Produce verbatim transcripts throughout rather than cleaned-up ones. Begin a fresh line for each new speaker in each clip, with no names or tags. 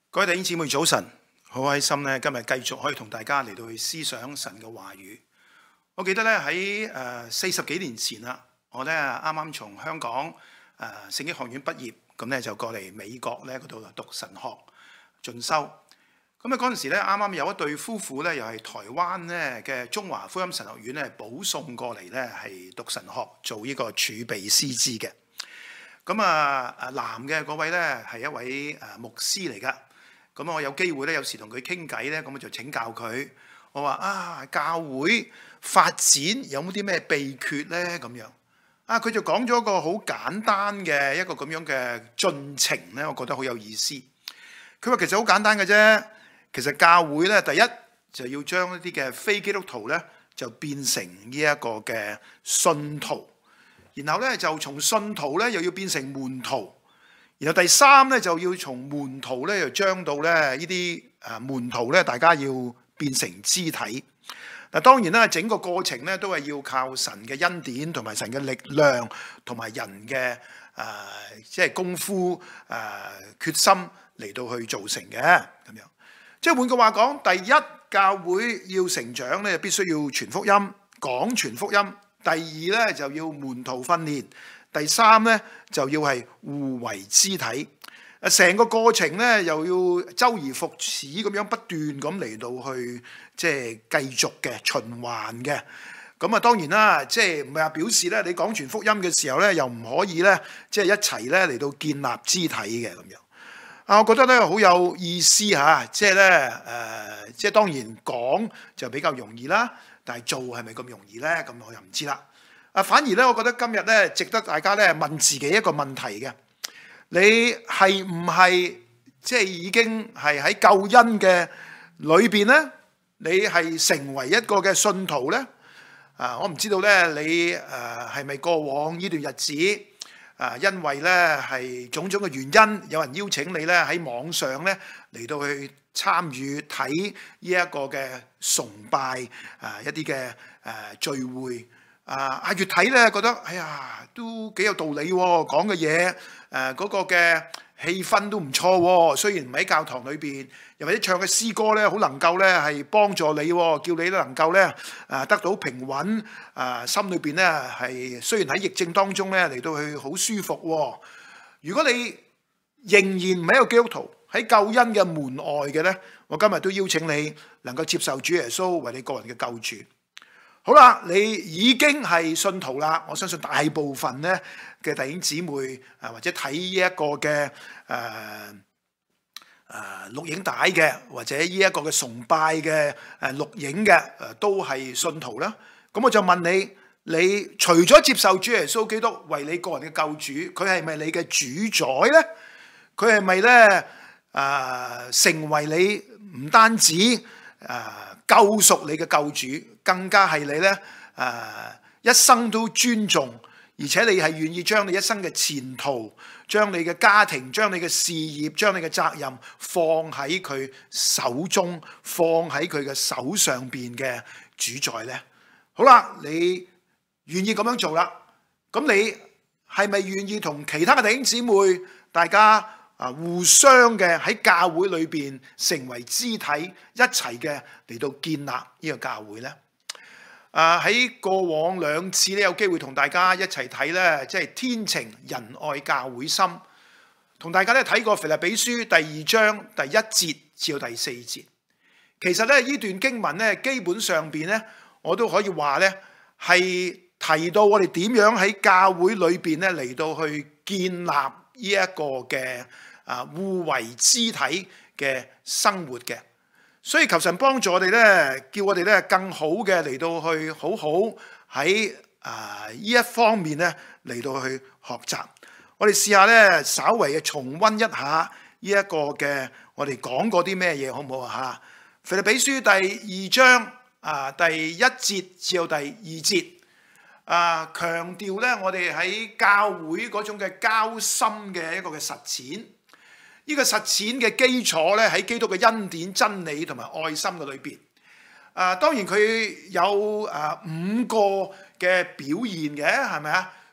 各位弟兄姊妹早晨，好開心咧，今日繼續可以同大家嚟到去思想神嘅話語。我記得咧喺誒四十幾年前啦，我咧啱啱從香港誒聖經學院畢業，咁咧就過嚟美國咧嗰度讀神學進修。咁啊嗰陣時咧，啱啱有一對夫婦咧，又係台灣咧嘅中華福音神學院咧保送過嚟咧，係讀神學做呢個儲備師資嘅。咁啊誒男嘅嗰位咧係一位誒牧師嚟噶。咁我有機會咧，有時同佢傾偈咧，咁我就請教佢。我話啊，教會發展有冇啲咩秘訣咧？咁樣啊，佢就講咗一個好簡單嘅一個咁樣嘅進程咧，我覺得好有意思。佢話其實好簡單嘅啫，其實教會咧，第一就要將一啲嘅非基督徒咧，就變成呢一個嘅信徒，然後咧就從信徒咧又要變成門徒。然後第三咧就要從門徒咧，又將到咧呢啲誒門徒咧，大家要變成肢體。嗱，當然啦，整個過程咧都係要靠神嘅恩典同埋神嘅力量，同埋人嘅誒即係功夫誒、呃、決心嚟到去做成嘅咁樣。即係換句話講，第一教會要成長咧，必須要傳福音，講傳福音；第二咧就要門徒訓練。第三咧就要係互為肢體，誒成個過程咧又要周而復始咁樣不斷咁嚟到去即係繼續嘅循環嘅。咁啊當然啦，即係唔係話表示咧你講傳福音嘅時候咧又唔可以咧即係一齊咧嚟到建立肢體嘅咁樣。啊，我覺得咧好有意思嚇，即係咧誒，即係當然講就比較容易啦，但係做係咪咁容易咧？咁我又唔知啦。啊，反而咧，我覺得今日咧，值得大家咧問自己一個問題嘅：你係唔係即係已經係喺救恩嘅裏邊咧？你係成為一個嘅信徒咧？啊，我唔知道咧，你誒係咪過往呢段日子啊，因為咧係種種嘅原因，有人邀請你咧喺網上咧嚟到去參與睇呢一個嘅崇拜啊，一啲嘅誒聚會。啊！阿越睇咧，覺得哎呀，都幾有道理喎，講嘅嘢，誒嗰個嘅氣氛都唔錯喎。雖然唔喺教堂裏邊，又或者唱嘅詩歌咧，好能夠咧係幫助你，叫你咧能夠咧誒得到平穩，誒心裏邊咧係雖然喺疫症當中咧嚟到去好舒服。如果你仍然唔係一個基督徒，喺救恩嘅門外嘅咧，我今日都邀請你能夠接受主耶穌為你個人嘅救主。好啦，你已經係信徒啦。我相信大部分咧嘅弟兄姊妹啊，或者睇呢一個嘅誒誒錄影帶嘅，或者呢一個嘅崇拜嘅誒錄影嘅，誒都係信徒啦。咁我就問你，你除咗接受主耶穌基督為你個人嘅救主，佢係咪你嘅主宰咧？佢係咪咧誒成為你唔單止誒、呃、救贖你嘅救主，更加係你咧誒、呃、一生都尊重，而且你係願意將你一生嘅前途、將你嘅家庭、將你嘅事業、將你嘅責任放喺佢手中，放喺佢嘅手上邊嘅主宰咧？好啦，你願意咁樣做啦，咁你係咪願意同其他嘅弟兄姊妹大家啊互相嘅喺教會裏邊成為肢體，一齊嘅嚟到建立呢個教會咧？啊！喺過往兩次咧，有機會同大家一齊睇咧，即係天情仁愛教會心，同大家咧睇過腓立比書第二章第一節至到第四節。其實咧呢段經文咧，基本上邊咧，我都可以話咧係提到我哋點樣喺教會裏邊咧嚟到去建立呢一個嘅啊互為肢體嘅生活嘅。所以求神幫助我哋咧，叫我哋咧更好嘅嚟到去好好喺啊呢一方面咧嚟到去學習。我哋試下咧，稍微嘅重溫一下呢一個嘅我哋講過啲咩嘢，好唔好啊？嚇，腓立比書第二章啊第一節至到第二節啊，強調咧我哋喺教會嗰種嘅交心嘅一個嘅實踐。呢個實踐嘅基礎咧，喺基督嘅恩典、真理同埋愛心嘅裏邊。啊，當然佢有啊五個嘅表現嘅，係咪啊？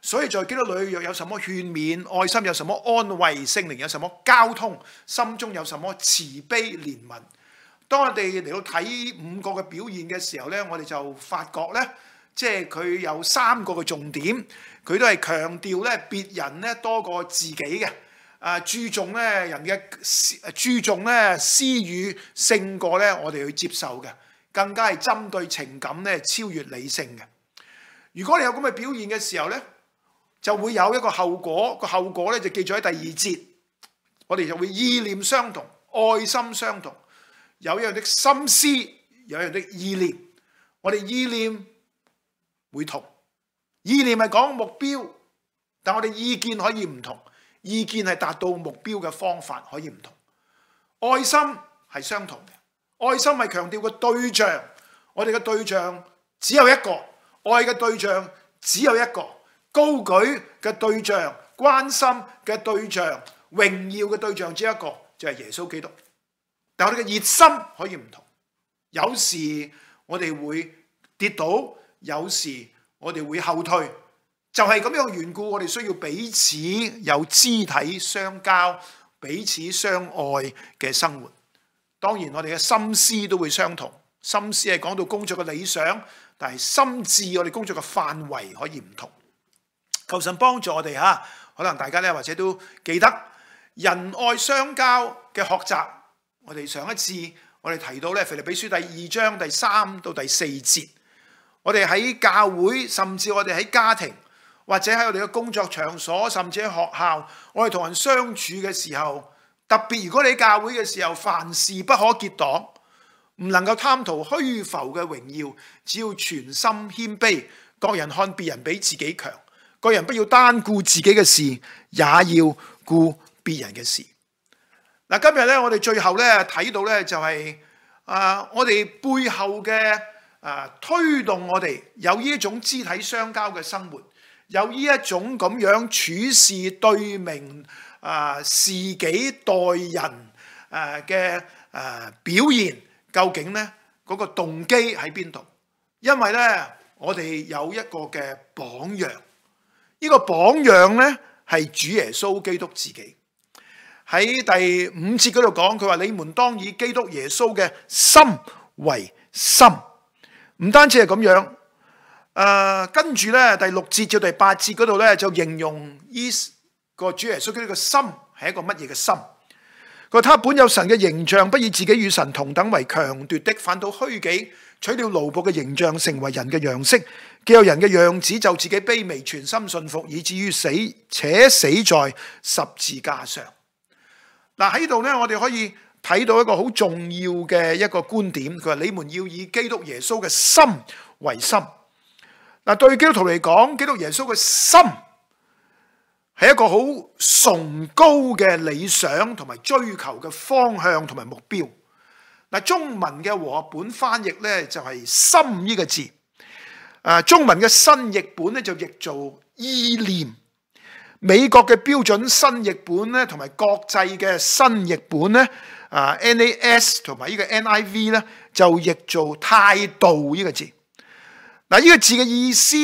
所以在基督裏若有什麼勸勉，愛心有什麼安慰，聖靈有什麼交通，心中有什麼慈悲憐憫。當我哋嚟到睇五個嘅表現嘅時候咧，我哋就發覺咧，即係佢有三個嘅重點，佢都係強調咧別人咧多過自己嘅，啊注重咧人嘅注重咧私語勝過咧我哋去接受嘅，更加係針對情感咧超越理性嘅。如果你有咁嘅表現嘅時候咧，就會有一個後果，個後果咧就記咗喺第二節，我哋就會意念相同，愛心相同。有一樣的心思，有一樣的意念，我哋意念會同，意念係講目標，但我哋意見可以唔同，意見係達到目標嘅方法可以唔同。愛心係相同嘅，愛心係強調個對象，我哋嘅對象只有一個，愛嘅對象只有一個，高舉嘅對象，關心嘅對象，榮耀嘅對象只有一個，就係耶穌基督。但我哋嘅熱心可以唔同，有時我哋會跌倒，有時我哋會後退，就係咁樣嘅緣故，我哋需要彼此有肢體相交，彼此相愛嘅生活。當然我哋嘅心思都會相同，心思係講到工作嘅理想，但係心智我哋工作嘅範圍可以唔同。求神幫助我哋吓，可能大家咧或者都記得仁愛相交嘅學習。我哋上一次我哋提到咧，腓立比書第二章第三到第四節，我哋喺教會，甚至我哋喺家庭，或者喺我哋嘅工作場所，甚至喺學校，我哋同人相處嘅時候，特別如果你喺教會嘅時候，凡事不可結黨，唔能夠貪圖虛浮嘅榮耀，只要全心謙卑，各人看別人比自己強，各人不要單顧自己嘅事，也要顧別人嘅事。嗱，今日咧，我哋最後咧睇到咧就係啊，我哋背後嘅啊推動我哋有呢一種肢體相交嘅生活，有呢一種咁樣處事對明啊事己待人誒嘅誒表現，究竟咧嗰個動機喺邊度？因為咧，我哋有一個嘅榜樣，呢個榜樣咧係主耶穌基督自己。喺第五節嗰度講，佢話你們當以基督耶穌嘅心為心，唔單止係咁樣。誒、呃，跟住咧第六節至第八節嗰度咧就形容呢個主耶穌基督嘅心係一個乜嘢嘅心。佢話他本有神嘅形象，不以自己與神同等為強奪的，反倒虛己，取了奴僕嘅形象，成為人嘅樣式。既有人嘅樣子，就自己卑微，全心信服，以至於死，且死在十字架上。嗱，喺度咧，我哋可以睇到一個好重要嘅一個觀點。佢話你們要以基督耶穌嘅心為心。嗱，對基督徒嚟講，基督耶穌嘅心係一個好崇高嘅理想同埋追求嘅方向同埋目標。嗱，中文嘅和合本翻譯咧就係心呢個字。誒，中文嘅新譯本咧就譯做意念。美國嘅標準新譯本咧，同埋國際嘅新譯本咧，啊 N A S 同埋呢個 N I V 咧，就譯做態度呢個字。嗱，呢個字嘅意思，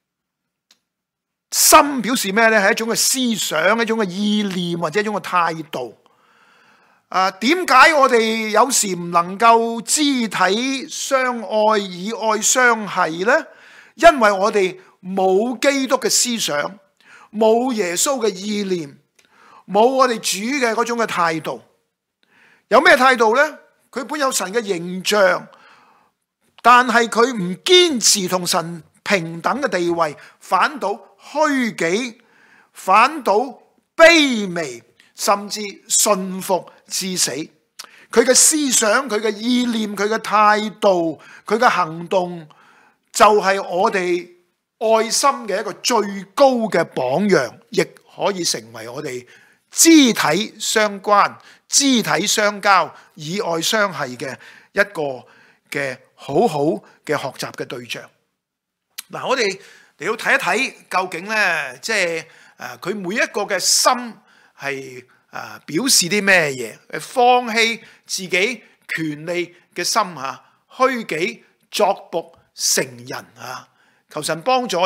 心表示咩咧？係一種嘅思想，一種嘅意念，或者一種嘅態度。啊，點解我哋有時唔能夠肢體相愛，以愛相繫咧？因為我哋冇基督嘅思想。冇耶穌嘅意念，冇我哋主嘅嗰種嘅態度。有咩態度呢？佢本有神嘅形象，但係佢唔堅持同神平等嘅地位，反倒虛己，反倒卑微，甚至順服至死。佢嘅思想、佢嘅意念、佢嘅態度、佢嘅行動，就係我哋愛心嘅一個最高嘅榜樣，亦可以成為我哋肢體相關、肢體相交、以愛相繫嘅一個嘅好好嘅學習嘅對象。嗱，我哋嚟到睇一睇，究竟咧，即係誒，佢每一個嘅心係誒表示啲咩嘢？放棄自己權利嘅心吓，虛己作僕成人啊！求神幫助我哋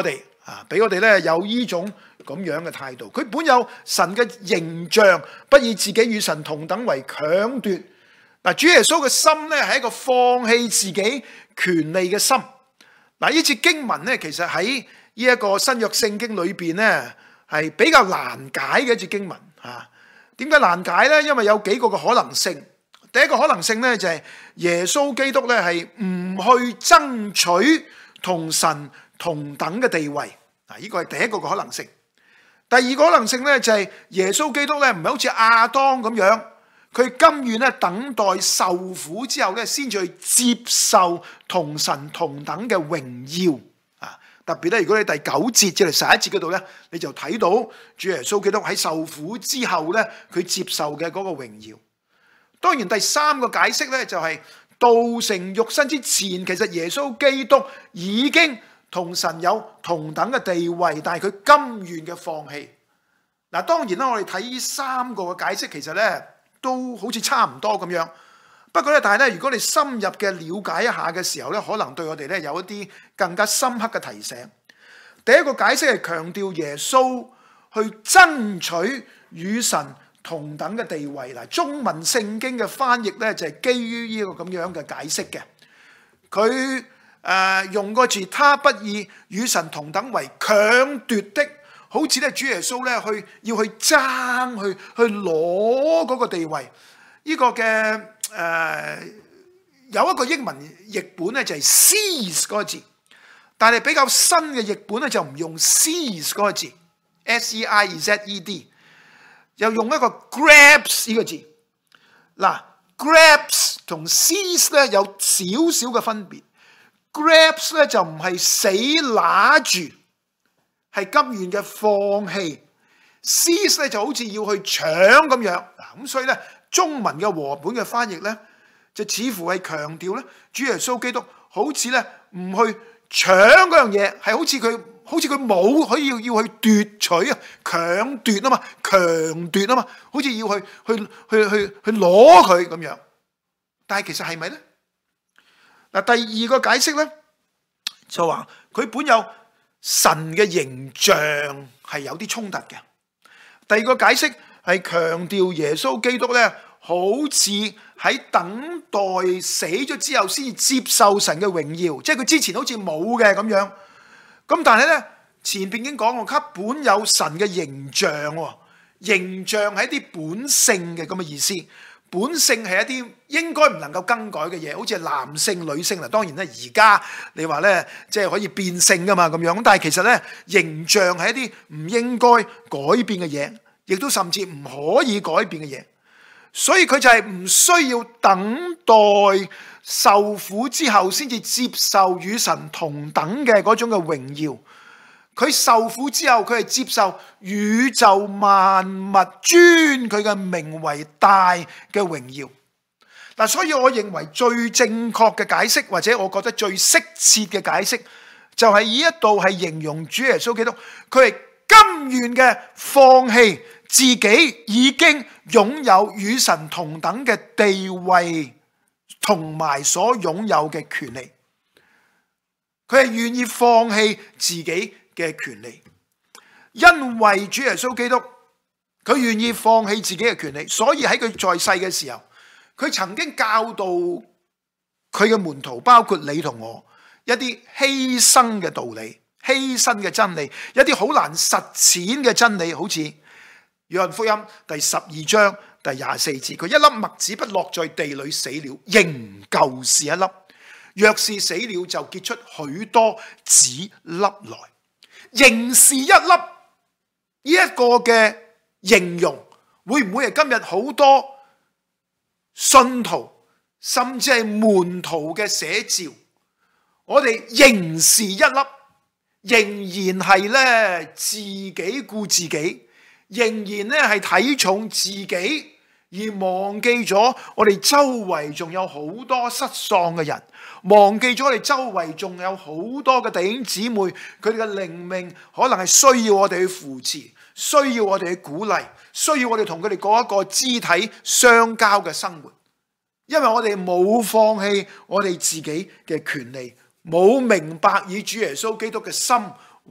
啊，俾我哋咧有呢種咁樣嘅態度。佢本有神嘅形象，不以自己與神同等為強奪。嗱，主耶穌嘅心咧係一個放棄自己權利嘅心。嗱，呢節經文咧，其實喺呢一個新約聖經裏邊咧，係比較難解嘅一節經文啊。點解難解咧？因為有幾個嘅可能性。第一個可能性咧就係耶穌基督咧係唔去爭取同神同等嘅地位。嗱，呢個係第一個嘅可能性。第二個可能性咧就係耶穌基督咧唔係好似亞當咁樣。佢甘願咧等待受苦之後咧，先至去接受同神同等嘅榮耀啊！特別咧，如果你第九節至嚟十一節嗰度咧，你就睇到主耶穌基督喺受苦之後咧，佢接受嘅嗰個榮耀。當然，第三個解釋咧就係道成肉身之前，其實耶穌基督已經同神有同等嘅地位，但係佢甘願嘅放棄。嗱，當然啦，我哋睇呢三個嘅解釋，其實咧，都好似差唔多咁樣，不過咧，但係咧，如果你深入嘅了解一下嘅時候咧，可能對我哋咧有一啲更加深刻嘅提醒。第一個解釋係強調耶穌去爭取與神同等嘅地位。嗱，中文聖經嘅翻譯咧就係基於呢個咁樣嘅解釋嘅。佢誒、呃、用個字，他不以與神同等為強奪的。好似咧，主耶穌咧去要去爭去去攞嗰個地位，呢、這個嘅誒、呃、有一個英文譯本咧就係 seize 嗰個字，但係比較新嘅譯本咧就唔用 seize 嗰個字 ，S E I Z E D， 又用一個 grabs 呢個字。嗱 ，grabs 同 seize 咧有少少嘅分別 ，grabs 咧就唔係死拿住。係甘願嘅放棄 ，seize 咧就好似要去搶咁樣。嗱，咁所以咧，中文嘅和本嘅翻譯咧，就似乎係強調咧，主耶穌基督好似咧唔去搶嗰樣嘢，係好似佢好似佢冇可以要要去奪取啊，強奪啊嘛，強奪啊嘛，好似要去去去去去攞佢咁樣。但係其實係咪咧？嗱，第二個解釋咧就話佢本有神嘅形象係有啲衝突嘅。第二個解釋係強調耶穌基督咧，好似喺等待死咗之後先接受神嘅榮耀，即係佢之前好似冇嘅咁樣。咁但係咧，前邊已經講過，佢本有神嘅形象，形象係一啲本性嘅咁嘅意思。本性係一啲應該唔能夠更改嘅嘢，好似係男性、女性啦。當然咧，而家你話咧，即係可以變性噶嘛咁樣。但係其實咧，形象係一啲唔應該改變嘅嘢，亦都甚至唔可以改變嘅嘢。所以佢就係唔需要等待受苦之後先至接受與神同等嘅嗰種嘅榮耀。佢受苦之後，佢係接受宇宙萬物尊佢嘅名為大嘅榮耀。嗱，所以我認為最正確嘅解釋，或者我覺得最適切嘅解釋，就係呢一度係形容主耶穌基督，佢係甘願嘅放棄自己已經擁有與神同等嘅地位，同埋所擁有嘅權利。佢係願意放棄自己嘅權利，因為主耶穌基督佢願意放棄自己嘅權利，所以喺佢在世嘅時候，佢曾經教導佢嘅門徒，包括你同我，一啲犧牲嘅道理、犧牲嘅真理，一啲好難實踐嘅真理，好似約翰福音第十二章第廿四節，佢一粒麥子不落在地裏死了，仍舊是一粒；若是死了，就結出許多子粒來。仍是一粒，呢一個嘅形容，會唔會係今日好多信徒甚至係門徒嘅寫照？我哋仍是一粒，仍然係咧自己顧自己，仍然咧係睇重自己，而忘記咗我哋周圍仲有好多失喪嘅人。忘記咗我哋周圍仲有好多嘅弟兄姊妹，佢哋嘅靈命可能係需要我哋去扶持，需要我哋去鼓勵，需要我哋同佢哋過一個肢體相交嘅生活。因為我哋冇放棄我哋自己嘅權利，冇明白以主耶穌基督嘅心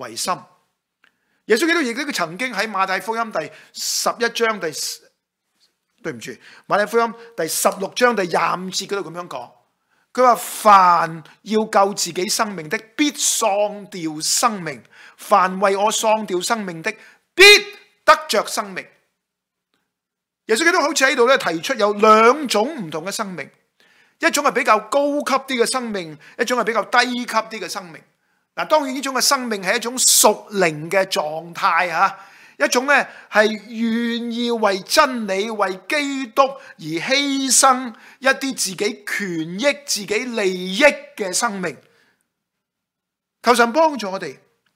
為心。耶穌基督亦都曾經喺馬太福音第十一章第，對唔住，馬太福音第十六章第廿五節嗰度咁樣講，佢話凡要救自己生命的，必喪掉生命；凡為我喪掉生命的，必得着生命。耶穌基督好似喺度咧提出有兩種唔同嘅生命，一種係比較高級啲嘅生命，一種係比較低級啲嘅生命。嗱，當然呢種嘅生命係一種屬靈嘅狀態吓，一種咧係願意為真理、為基督而犧牲一啲自己權益、自己利益嘅生命。求神幫助我哋。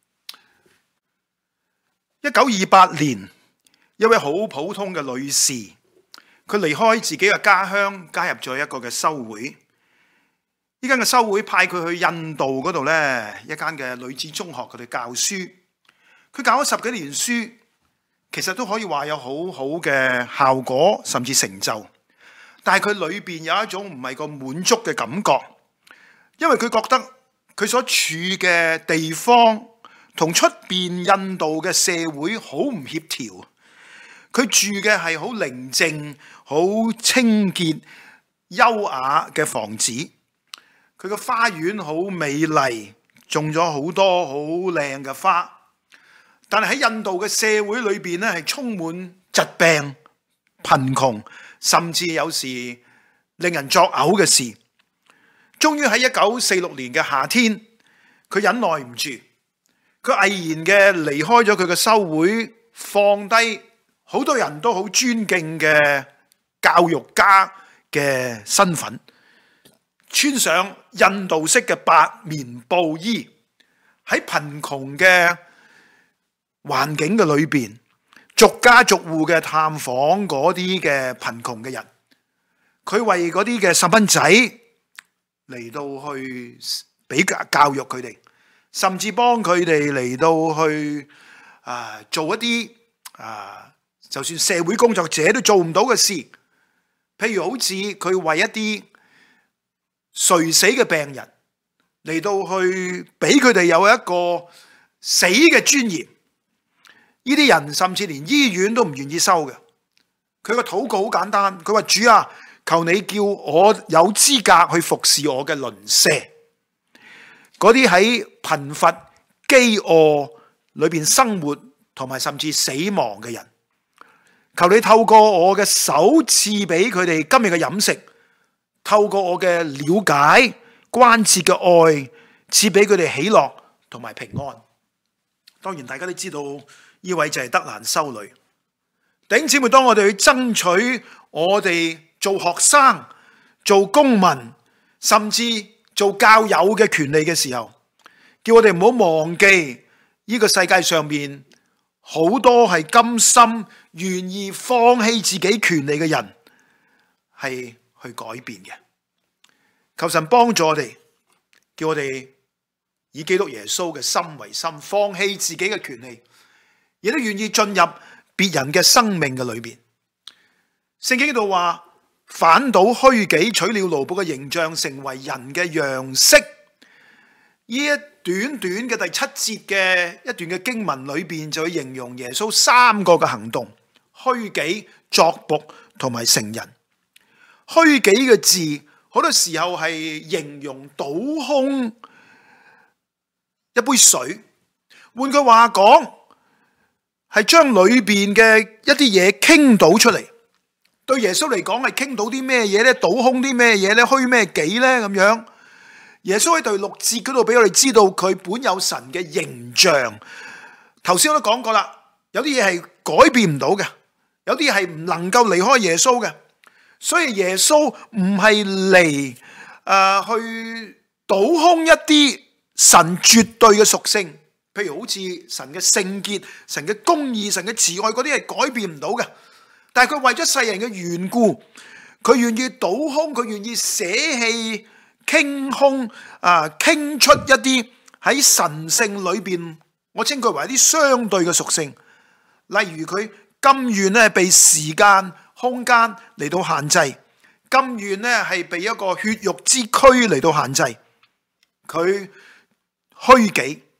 一九二八年，一位好普通嘅女士，佢離開自己嘅家鄉，加入咗一個嘅修會。呢間嘅修會派佢去印度嗰度呢，一間嘅女子中學佢哋教書。佢教咗十幾年書，其實都可以話有好好嘅效果，甚至成就。但係佢裏邊有一種唔係個滿足嘅感覺，因為佢覺得佢所處嘅地方同出邊印度嘅社會好唔協調。佢住嘅係好寧靜、好清潔、優雅嘅房子。佢個花園好美麗，種咗好多好靚嘅花。但係喺印度嘅社會裏邊咧，係充滿疾病、貧窮，甚至有時令人作嘔嘅事。終於喺一九四六年嘅夏天，佢忍耐唔住，佢毅然嘅離開咗佢嘅修會，放低好多人都好尊敬嘅教育家嘅身份，穿上印度式嘅白棉布衣，喺貧窮嘅環境嘅裏邊，逐家逐戶嘅探訪嗰啲嘅貧窮嘅人。佢為嗰啲嘅細蚊仔嚟到去俾教育佢哋，甚至幫佢哋嚟到去啊做一啲啊，就算社會工作者都做唔到嘅事。譬如好似佢為一啲垂死嘅病人嚟到去俾佢哋有一個死嘅尊嚴。呢啲人甚至連醫院都唔願意收嘅。佢個禱告好簡單，佢話主啊，求你叫我有資格去服侍我嘅鄰舍，嗰啲喺貧乏、飢餓裏邊生活同埋甚至死亡嘅人。求你透過我嘅手賜俾佢哋今日嘅飲食，透過我嘅了解、關切嘅愛，賜俾佢哋喜樂同埋平安。當然大家都知道呢位就係德蘭修女。弟兄姊妹，當我哋去爭取我哋做學生、做公民，甚至做教友嘅權利嘅時候，叫我哋唔好忘記呢個世界上面好多係甘心願意放棄自己權利嘅人，係去改變嘅。求神幫助我哋，叫我哋以基督耶穌嘅心為心，放棄自己嘅權利，亦都願意進入別人嘅生命嘅裏邊。聖經度話，反倒虛己，取了奴僕嘅形象，成為人嘅樣式。呢一短短嘅第七節嘅一段嘅經文裏邊，就會形容耶穌三個嘅行動：虛己、作僕同埋成人。虛己嘅字好多時候係形容倒空一杯水，換句話講，係將裏邊嘅一啲嘢傾倒出嚟。對耶穌嚟講係傾倒啲咩嘢咧？倒空啲咩嘢咧？虛咩己咧？咁樣。耶穌喺第六節嗰度俾我哋知道佢本有神嘅形象。頭先我都講過啦，有啲嘢係改變唔到嘅，有啲係唔能夠離開耶穌嘅。所以耶穌唔係嚟誒去倒空一啲神絕對嘅屬性，譬如好似神嘅聖潔、神嘅公義、神嘅慈愛嗰啲係改變唔到嘅。但係佢為咗世人嘅緣故，佢願意倒空，佢願意捨棄。傾空啊，傾出一啲喺神性裏邊，我稱佢為一啲相對嘅屬性。例如佢甘願咧被時間、空間嚟到限制，甘願咧係被一個血肉之軀嚟到限制。佢虛己，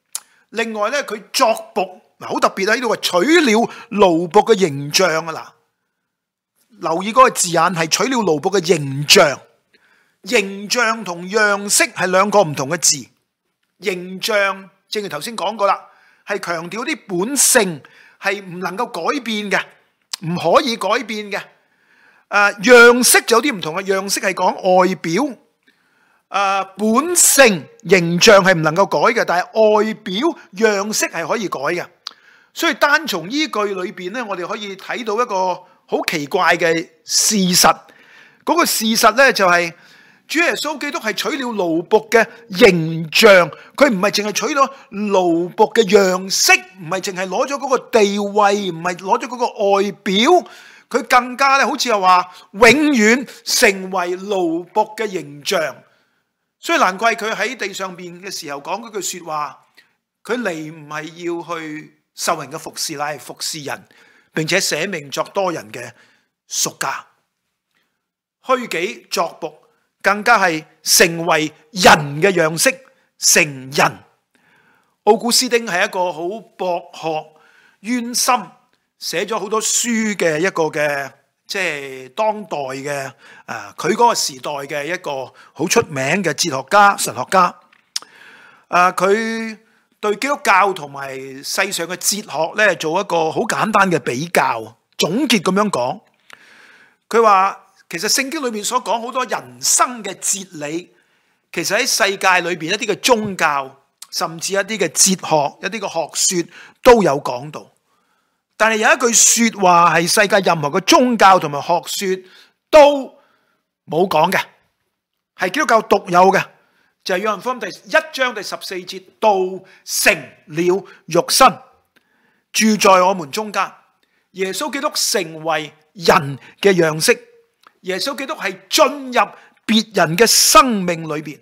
另外咧，佢作僕嗱好特別喺呢度話取了奴僕嘅形象啊！嗱，留意嗰個字眼係取了奴僕嘅形象，形象同樣式係兩個唔同嘅字。形象正如頭先講過啦，係強調啲本性係唔能夠改變嘅，唔可以改變嘅。誒、呃，樣式就有啲唔同嘅，樣式係講外表，誒、呃，本性形象係唔能夠改嘅，但係外表樣式係可以改嘅。所以單從依句裏邊咧，我哋可以睇到一個好奇怪嘅事實。嗰、那個事實咧就係、是、主耶穌基督係取了奴僕嘅形象，佢唔係淨係取咗奴僕嘅樣式，唔係淨係攞咗嗰個地位，唔係攞咗嗰個外表，佢更加咧好似係話永遠成為奴僕嘅形象。所以難怪佢喺地上邊嘅時候講嗰句說話，佢嚟唔係要去受人嘅服侍，乃係服侍人，並且捨命作多人嘅贖價。虛己作僕，更加係成為人嘅樣式，成人。奧古斯丁係一個好博學淵深，寫咗好多書嘅一個嘅，即係當代嘅誒，佢嗰個時代嘅一個好出名嘅哲學家、神學家。誒，佢對基督教同埋世上嘅哲學咧，做一個好簡單嘅比較總結咁樣講。佢話其實聖經裏面所講好多人生嘅哲理，其實喺世界裏邊一啲嘅宗教，甚至一啲嘅哲學、一啲嘅學說都有講到。但係有一句說話係世界任何嘅宗教同埋學說都冇講嘅，係基督教獨有嘅，就係約翰福音第一章第十四節，道成了肉身，住在我們中間。耶穌基督成為人嘅樣式，耶穌基督係進入別人嘅生命裏邊。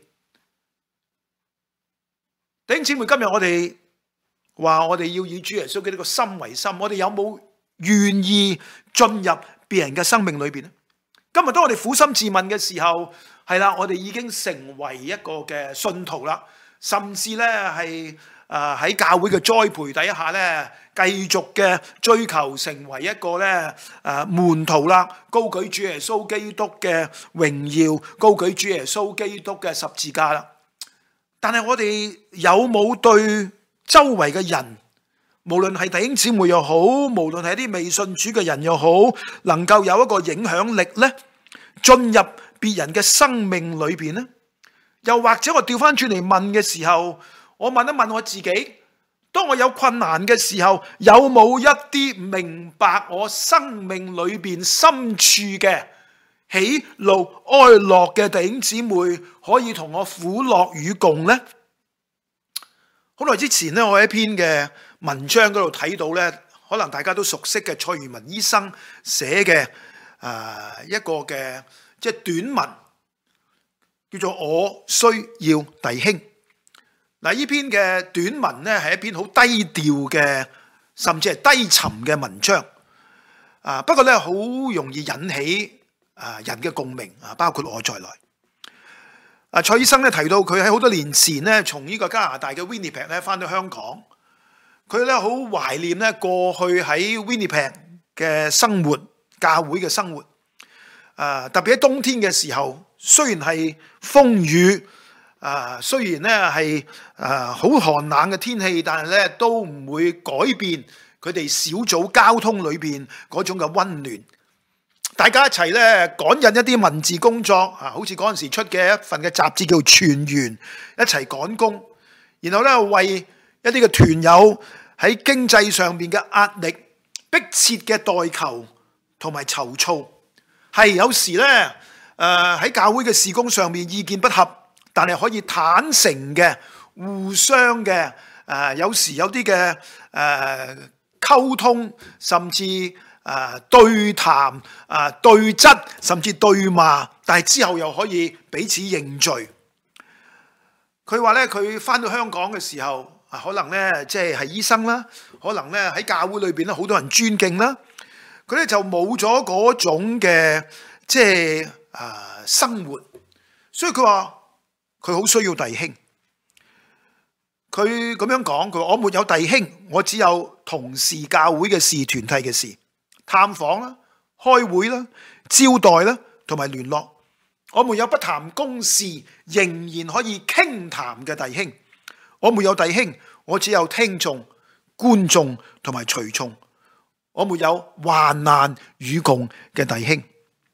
弟兄姊妹，今日我哋話我哋要以主耶穌基督嘅心為心，我哋有冇願意進入別人嘅生命裏邊呢？今日當我哋苦心自問嘅時候，係啦，我哋已經成為一個嘅信徒啦，甚至咧係誒喺教會嘅栽培底下咧，繼續嘅追求成為一個咧誒門徒啦，高舉主耶穌基督嘅榮耀，高舉主耶穌基督嘅十字架啦。但係我哋有冇對周圍嘅人，無論係弟兄姊妹又好，無論係啲未信主嘅人又好，能夠有一個影響力呢？進入別人嘅生命裏邊呢？又或者我調翻轉嚟問嘅時候，我問一問我自己，當我有困難嘅時候，有冇一啲明白我生命裏邊深處嘅喜怒哀樂嘅弟兄姊妹，可以同我苦樂與共呢？好耐之前咧，我喺一篇嘅文章嗰度睇到咧，可能大家都熟悉嘅蔡元文醫生寫嘅誒一個嘅即係短文，叫做《我需要弟兄》。嗱，呢篇嘅短文咧係一篇好低調嘅，甚至係低沉嘅文章。啊，不過咧好容易引起啊人嘅共鳴啊，包括我在內。啊，蔡醫生咧提到佢喺好多年前咧，從呢個加拿大嘅 Winnipeg 咧翻到香港，佢咧好懷念咧過去喺 Winnipeg 嘅生活，教會嘅生活。啊，特別喺冬天嘅時候，雖然係風雨，啊，雖然咧係啊好寒冷嘅天氣，但係咧都唔會改變佢哋小組交通裏邊嗰種嘅溫暖。大家一齊咧趕印一啲文字工作啊，好似嗰陣時出嘅一份嘅雜誌叫《全員》，一齊趕工，然後咧為一啲嘅團友喺經濟上面嘅壓力、迫切嘅代求同埋籌措，係有時咧誒喺教會嘅事工上面意見不合，但係可以坦誠嘅、互相嘅誒、呃，有時有啲嘅誒溝通，甚至。啊，對談啊，對質，甚至對罵，但係之後又可以彼此認罪。佢話咧，佢翻到香港嘅時候，啊，可能咧即係係醫生啦，可能咧喺教會裏邊咧好多人尊敬啦，佢咧就冇咗嗰種嘅即係啊生活，所以佢話佢好需要弟兄。 佢咁樣講，佢話我沒有弟兄，我只有同事教會嘅事、團體嘅事，探訪啦、開會啦、招待啦，同埋聯絡。我沒有不談公事，仍然可以傾談嘅弟兄。我沒有弟兄，我只有聽眾、觀眾同埋隨從。我沒有患難與共嘅弟兄。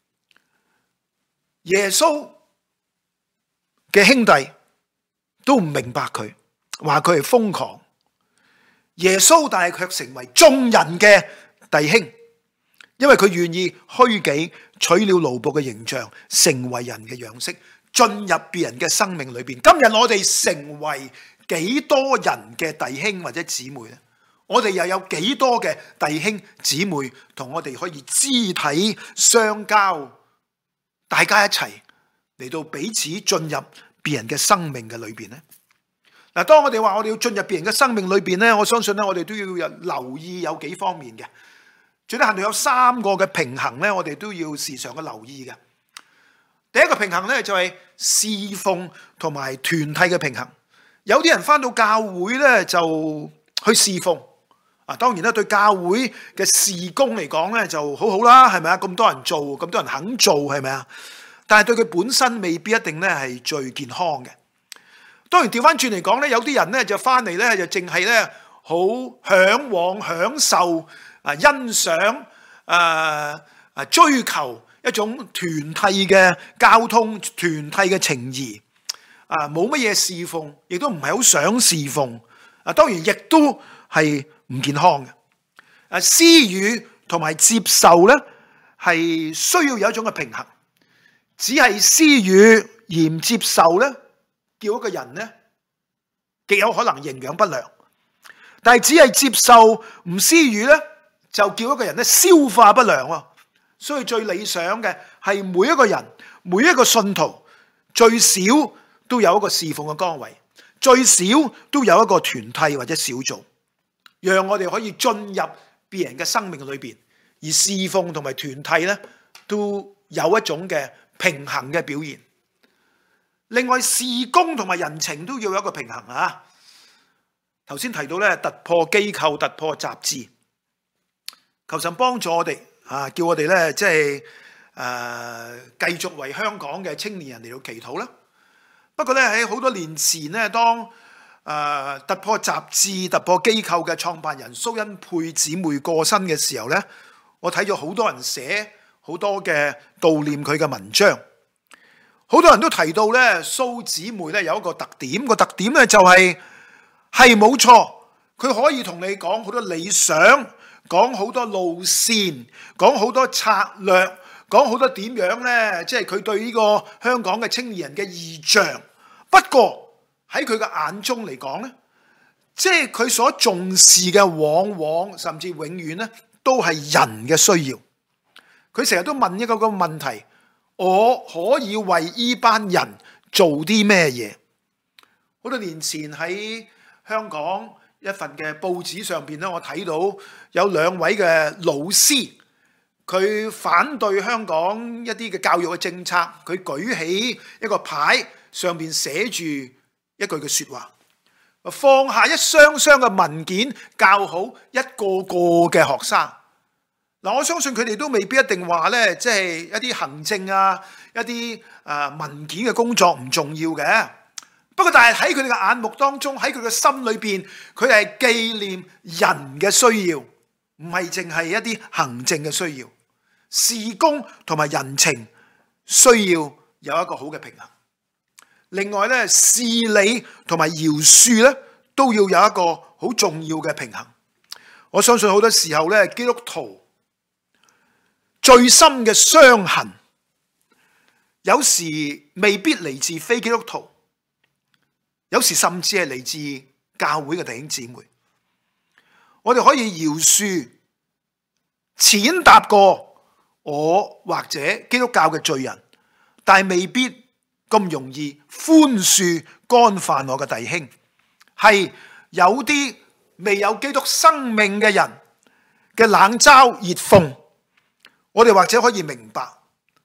耶穌嘅兄弟都唔明白佢，話佢係瘋狂。耶穌但係卻成為眾人嘅弟兄，因為佢願意虛己，取了奴僕嘅形象，成為人嘅樣式，進入別人嘅生命裏邊。今日我哋成為幾多人嘅弟兄或者姊妹呢？我哋又有幾多嘅弟兄姊妹同我哋可以肢體相交，大家一齊嚟到彼此進入別人嘅生命嘅裏邊呢？嗱，當我哋話我哋要進入別人嘅生命裏邊呢，我相信咧我哋都要有留意有幾方面嘅，最低限度有三個嘅平衡咧，我哋都要時常嘅留意嘅。第一個平衡咧就係侍奉同埋團體嘅平衡。有啲人返到教會咧就去侍奉。啊，當然啦，對教會嘅事工嚟講咧就好好啦，係咪啊？咁多人做，咁多人肯做，係咪啊？但係對佢本身未必一定咧係最健康嘅。當然調翻轉嚟講咧，有啲人咧就翻嚟咧就淨係咧好嚮往、享受啊、欣賞啊、啊追求一種團體嘅交通、團體嘅情誼啊，冇乜嘢侍奉，亦都唔係好想侍奉啊。當然亦都係唔健康嘅。啊，施予同埋接受咧係需要有一種嘅平衡，只係施予而唔接受咧，叫一個人咧極有可能營養不良；但係只係接受唔施予咧，就叫一個人咧消化不良喎。所以最理想嘅係每一個人、每一個信徒最少都有一個侍奉嘅崗位，最少都有一個團體或者小組，讓我哋可以進入別人嘅生命裏邊，而侍奉同埋團體咧都有一種嘅平衡嘅表現。另外，事工同埋人情都要有一個平衡啊！頭先提到咧，突破機構、突破雜誌，求神幫助我哋啊！叫我哋咧即係誒繼續為香港嘅青年人嚟到祈禱啦。不過咧喺好多年前咧，當誒、呃、突破雜誌、突破機構嘅創辦人蘇恩佩姊妹過身嘅時候咧，我睇咗好多人寫好多嘅悼念佢嘅文章。好多人都提到咧，蘇姊妹咧有一個特點，個特點咧就係係冇錯，佢可以同你講好多理想，講好多路線，講好多策略，講好多點樣咧，即係佢對呢個香港嘅青年人嘅意象。不過喺佢嘅眼中嚟講咧，即係佢所重視嘅往往甚至永遠咧都係人嘅需要。佢成日都問一個個問題：我可以為呢班人做啲咩嘢？好多年前喺香港一份嘅報紙上邊咧，我睇到有兩位嘅老師，佢反對香港一啲嘅教育嘅政策，佢舉起一個牌，上邊寫住一句嘅説話：放下一箱箱嘅文件，教好一個個嘅學生。嗱，我相信佢哋都未必一定話咧，即係一啲行政啊、一啲誒文件嘅工作唔重要嘅。不過，但係喺佢哋嘅眼目當中，喺佢嘅心裏邊，佢哋係紀念人嘅需要，唔係淨係一啲行政嘅需要。事工同埋人情需要有一個好嘅平衡。另外咧，事理同埋饒恕咧，都要有一個好重要嘅平衡。我相信好多時候咧，基督徒最深嘅傷痕，有時未必嚟自非基督徒，有時甚至係嚟自教會嘅弟兄姊妹。我哋可以饒恕踐踏過我或者基督教嘅罪人，但係未必咁容易寬恕干犯我嘅弟兄。係有啲未有基督生命嘅人嘅冷嘲熱諷，我哋或者可以明白，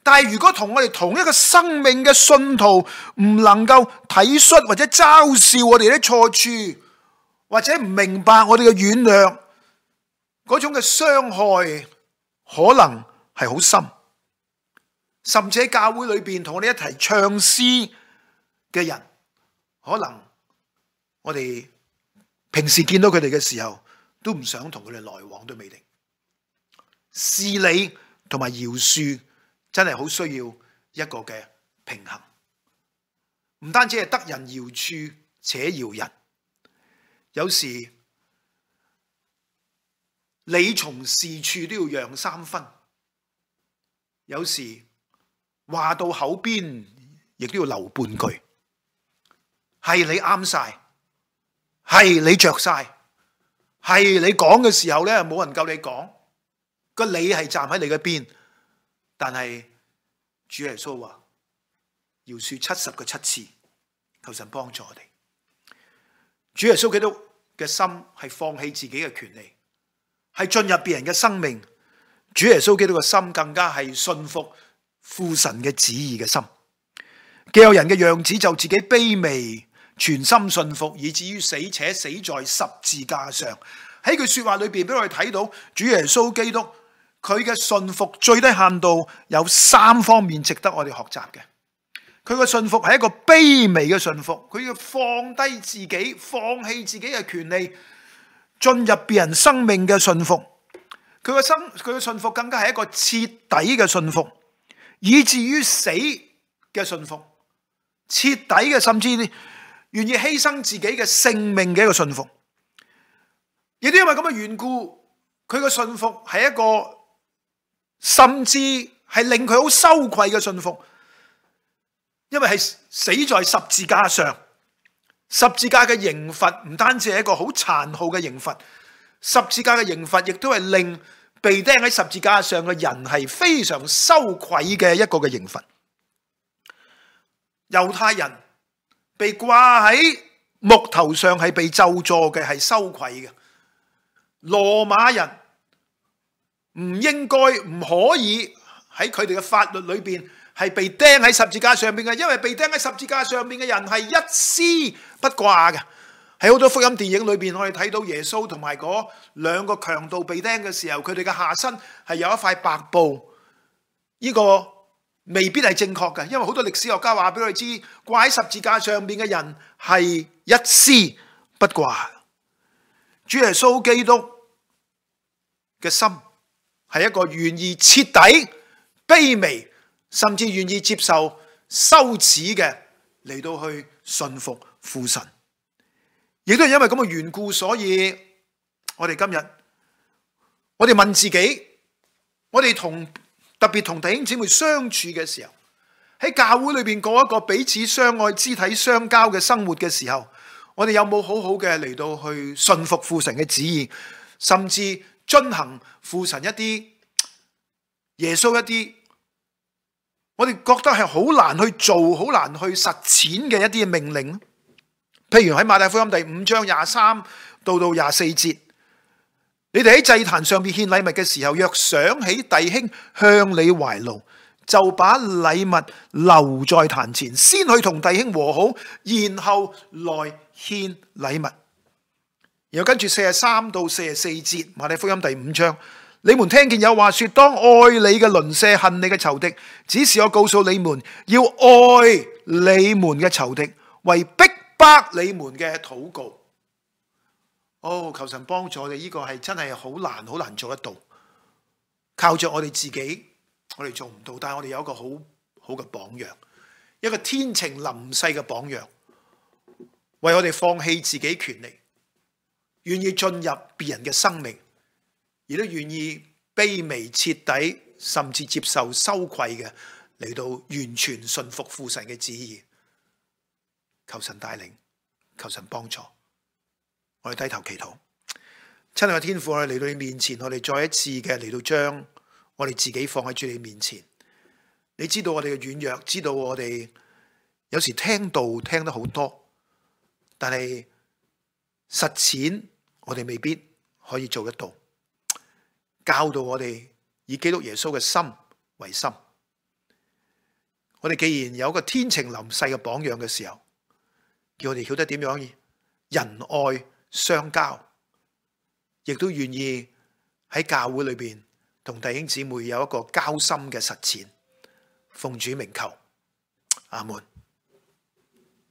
但係如果同我哋同一個生命嘅信徒唔能夠體恤或者嘲笑我哋啲錯處，或者唔明白我哋嘅軟弱，嗰種嘅傷害可能係好深，甚至喺教會裏邊同我哋一齊唱詩嘅人，可能我哋平時見到佢哋嘅時候都唔想同佢哋來往都未定。事理同埋饒恕真係好需要一個嘅平衡，唔單止係得人饒恕且饒人，有時你從事處都要讓三分，有時話到口邊亦都要留半句。係你啱晒，係你着晒，係你講嘅時候咧，冇人夠你講，個你係站喺你嘅邊，但係主耶穌話要說七十個七次，求神幫助我哋。主耶穌基督嘅心係放棄自己嘅權利，係進入別人嘅生命。主耶穌基督嘅心更加係信服父神嘅旨意嘅心。既有人嘅樣子，就自己卑微，全心信服，以至於死，且死在十字架上。喺句說話裏邊俾我哋睇到主耶穌基督佢嘅信服最低限度有三方面值得我哋學習嘅。佢嘅信服係一個卑微嘅信服，佢要放低自己，放棄自己嘅權利，進入別人生命嘅信服。佢嘅生佢嘅信服更加係一個徹底嘅信服，以至於死嘅信服，徹底嘅，甚至願意犧牲自己嘅性命嘅一個信服。亦都因為咁嘅緣故，佢嘅信服係一個甚至係令佢好羞愧嘅信服，因為係死在十字架上。十字架嘅刑罰唔單止係一個好殘酷嘅刑罰，十字架嘅刑罰亦都係令被釘喺十字架上嘅人係非常羞愧嘅一個嘅刑罰。猶太人被掛喺木頭上係被咒詛嘅，係羞愧嘅。羅馬人唔應該唔可以喺佢哋嘅法律裏邊係被釘喺十字架上面嘅，因為被釘喺十字架上面嘅人係一絲不掛嘅。喺好多福音電影裏邊，我哋睇到耶穌同埋嗰兩個強盜被釘嘅時候，佢哋嘅下身係有一塊白布。呢個未必係正確嘅，因為好多歷史學家話俾我哋知，掛喺十字架上邊嘅人係一絲不掛。主耶穌基督嘅心係一個願意徹底卑微，甚至願意接受羞恥嘅嚟到去信服父神。亦都係因為咁嘅緣故，所以我哋今日我哋問自己，我哋同特別同弟兄姊妹相處嘅時候，喺教會裏邊過一個彼此相愛、肢體相交嘅生活嘅時候，我哋有冇好好嘅嚟到去信服父神嘅旨意，甚至遵行父神一啲耶穌一啲我哋覺得係好難去做、好難去實踐嘅一啲命令？譬如喺馬太福音第五章廿三到到廿四節，你哋喺祭壇上面獻禮物嘅時候，若想起弟兄向你懷怒，就把禮物留在壇前，先去同弟兄和好，然後來獻禮物。然後跟住四十三到四十四節，馬太福音第五章，你們聽見有話說，當愛你嘅鄰舍，恨你嘅仇敵。只是我告訴你們，要愛你們嘅仇敵，為逼迫你們嘅禱告。哦，求神幫助我哋，呢個係真係好難好難做得到。靠着我哋自己，我哋做唔到。但係我哋有一個好好嘅榜樣，一個天晴臨世嘅榜樣，為我哋放棄自己權利，願意進入別人嘅生命，亦都願意卑微徹底，甚至接受羞愧嘅嚟到完全信服父神嘅旨意。求神帶領，求神幫助，我哋低頭祈禱。親愛嘅天父，我哋嚟到你面前，我哋再一次嘅嚟到將我哋自己放喺主你面前。你知道我哋嘅軟弱，知道我哋有時聽道聽得好多，但係實踐我哋未必可以做得到。教導我哋以基督耶穌嘅心為心， 我哋既然有一個天晴臨世嘅榜樣嘅時候，叫我哋曉得點樣仁愛相交，亦都願意喺教會裏邊同弟兄姊妹有一個交心嘅實踐。奉主名求，阿門。